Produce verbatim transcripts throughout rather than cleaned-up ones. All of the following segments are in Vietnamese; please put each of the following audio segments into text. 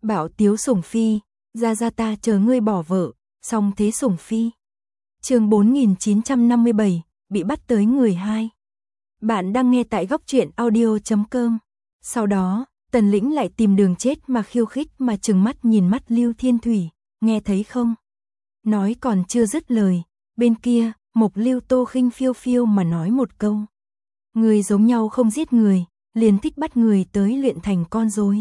Bảo Tiếu Sủng Phi, ra ra ta chờ ngươi bỏ vợ, xong thế Sủng Phi. Chương bốn nghìn chín trăm năm mươi bảy, bị bắt tới người hai. Bạn đang nghe tại góc truyện audio chấm com. Sau đó, Tần Lĩnh lại tìm đường chết mà khiêu khích mà trừng mắt nhìn mắt Lưu Thiên Thủy, nghe thấy không? Nói còn chưa dứt lời, bên kia, Mộc Lưu Tô khinh phiêu phiêu mà nói một câu. Người giống nhau không giết người, liền thích bắt người tới luyện thành con rối.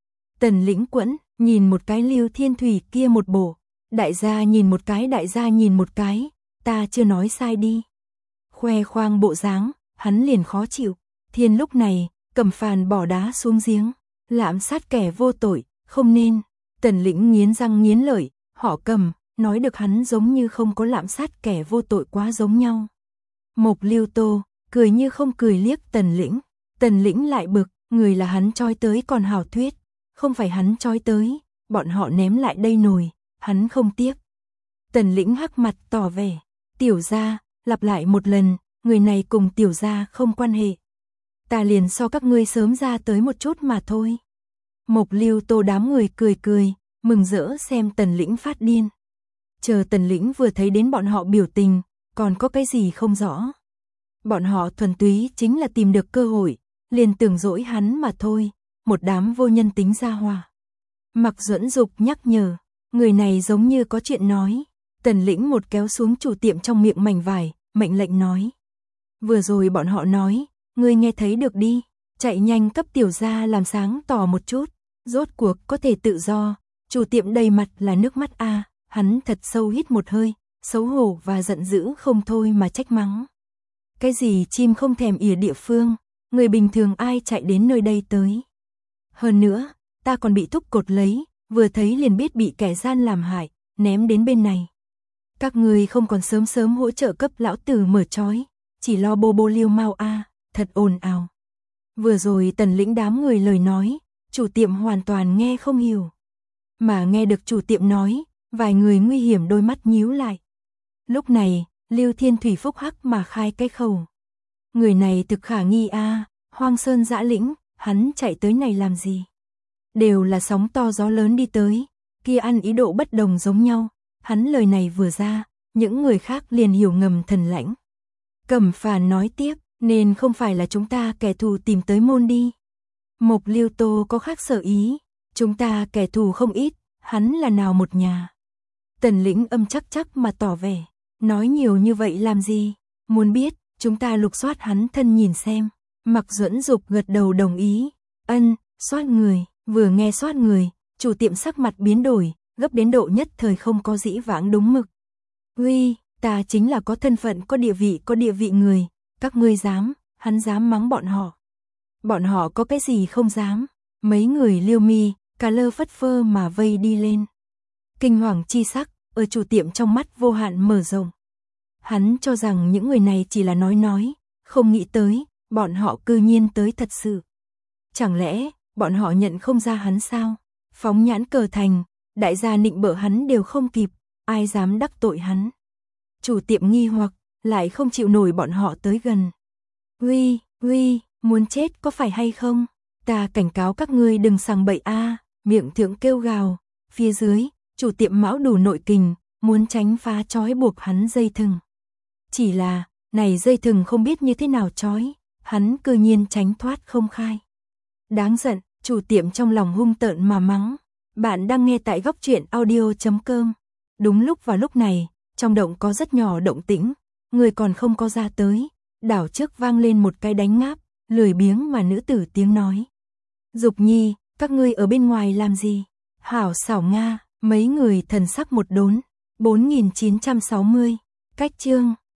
Tần Lĩnh quẫn, nhìn một cái Lưu Thiên Thủy kia một bộ, đại gia nhìn một cái đại gia nhìn một cái, ta chưa nói sai đi. Khoe khoang bộ dáng, hắn liền khó chịu, thiên lúc này, cầm phàn bỏ đá xuống giếng, lạm sát kẻ vô tội, không nên. Tần Lĩnh nghiến răng nghiến lợi, họ Cầm, nói được hắn giống như không có lạm sát kẻ vô tội quá giống nhau. Mộc Lưu Tô, cười như không cười liếc Tần Lĩnh, Tần Lĩnh lại bực, người là hắn trói tới còn hảo thuyết, không phải hắn trói tới, bọn họ ném lại đây nồi, hắn không tiếc. Tần Lĩnh hắc mặt tỏ vẻ, tiểu gia, lặp lại một lần, người này cùng tiểu gia không quan hệ. Ta liền so các ngươi sớm ra tới một chút mà thôi. Mộc Lưu Tô đám người cười cười, mừng rỡ xem Tần Lĩnh phát điên. Chờ Tần Lĩnh vừa thấy đến bọn họ biểu tình, còn có cái gì không rõ. Bọn họ thuần túy chính là tìm được cơ hội, liền tưởng dỗi hắn mà thôi, một đám vô nhân tính gia hòa. Mạc Duẫn Dục nhắc nhở, người này giống như có chuyện nói. Tần Lĩnh một kéo xuống chủ tiệm trong miệng mảnh vải, mệnh lệnh nói. Vừa rồi bọn họ nói, ngươi nghe thấy được đi, chạy nhanh cấp tiểu gia làm sáng tỏ một chút, rốt cuộc có thể tự do. Chủ tiệm đầy mặt là nước mắt a, à, hắn thật sâu hít một hơi, xấu hổ và giận dữ không thôi mà trách mắng. Cái gì chim không thèm ỉa địa phương, người bình thường ai chạy đến nơi đây tới. Hơn nữa, ta còn bị thúc cột lấy, vừa thấy liền biết bị kẻ gian làm hại, ném đến bên này. Các người không còn sớm sớm hỗ trợ cấp lão tử mở trói, chỉ lo bô bô liêu mau a, à, thật ồn ào. Vừa rồi Tần Lĩnh đám người lời nói, chủ tiệm hoàn toàn nghe không hiểu. Mà nghe được chủ tiệm nói, vài người nguy hiểm đôi mắt nhíu lại. Lúc này, Lưu Thiên Thủy phúc hắc mà khai cái khẩu. Người này thực khả nghi a, à, hoang sơn dã lĩnh, hắn chạy tới này làm gì? Đều là sóng to gió lớn đi tới, kia ăn ý độ bất đồng giống nhau. Hắn lời này vừa ra, những người khác liền hiểu ngầm thần lãnh. Cẩm Phàn nói tiếp, nên không phải là chúng ta kẻ thù tìm tới môn đi. Mộc Lưu Tô có khác sở ý, chúng ta kẻ thù không ít, hắn là nào một nhà. Tần Lĩnh âm chắc chắc mà tỏ vẻ, nói nhiều như vậy làm gì, muốn biết, chúng ta lục soát hắn thân nhìn xem. Mạc Duẫn Dục gật đầu đồng ý, ân, soát người, vừa nghe soát người, chủ tiệm sắc mặt biến đổi, gấp đến độ nhất thời không có dĩ vãng đúng mực. Uy, ta chính là có thân phận có địa vị có địa vị người, các ngươi dám, hắn dám mắng bọn họ. Bọn họ có cái gì không dám, mấy người liêu mi, cà lơ phất phơ mà vây đi lên. Kinh hoàng chi sắc, ở chủ tiệm trong mắt vô hạn mở rộng. Hắn cho rằng những người này chỉ là nói nói, không nghĩ tới, bọn họ cư nhiên tới thật sự. Chẳng lẽ, bọn họ nhận không ra hắn sao? Phóng nhãn cờ thành, đại gia nịnh bợ hắn đều không kịp, ai dám đắc tội hắn. Chủ tiệm nghi hoặc, lại không chịu nổi bọn họ tới gần. Uy, uy, muốn chết có phải hay không? Ta cảnh cáo các ngươi đừng sằng bậy a, à, miệng thượng kêu gào, phía dưới, chủ tiệm mão đủ nội kình, muốn tránh phá trói buộc hắn dây thừng. Chỉ là, này dây thừng không biết như thế nào trói, hắn cư nhiên tránh thoát không khai. Đáng giận, chủ tiệm trong lòng hung tợn mà mắng. Bạn đang nghe tại góc truyện audio chấm com. Đúng lúc vào lúc này, trong động có rất nhỏ động tĩnh, người còn không có ra tới, đảo trước vang lên một cái đánh ngáp, lười biếng mà nữ tử tiếng nói. Dục Nhi, các ngươi ở bên ngoài làm gì? Hảo xảo Nga, mấy người thần sắc một đốn. Bốn nghìn chín trăm sáu mươi, cách chương.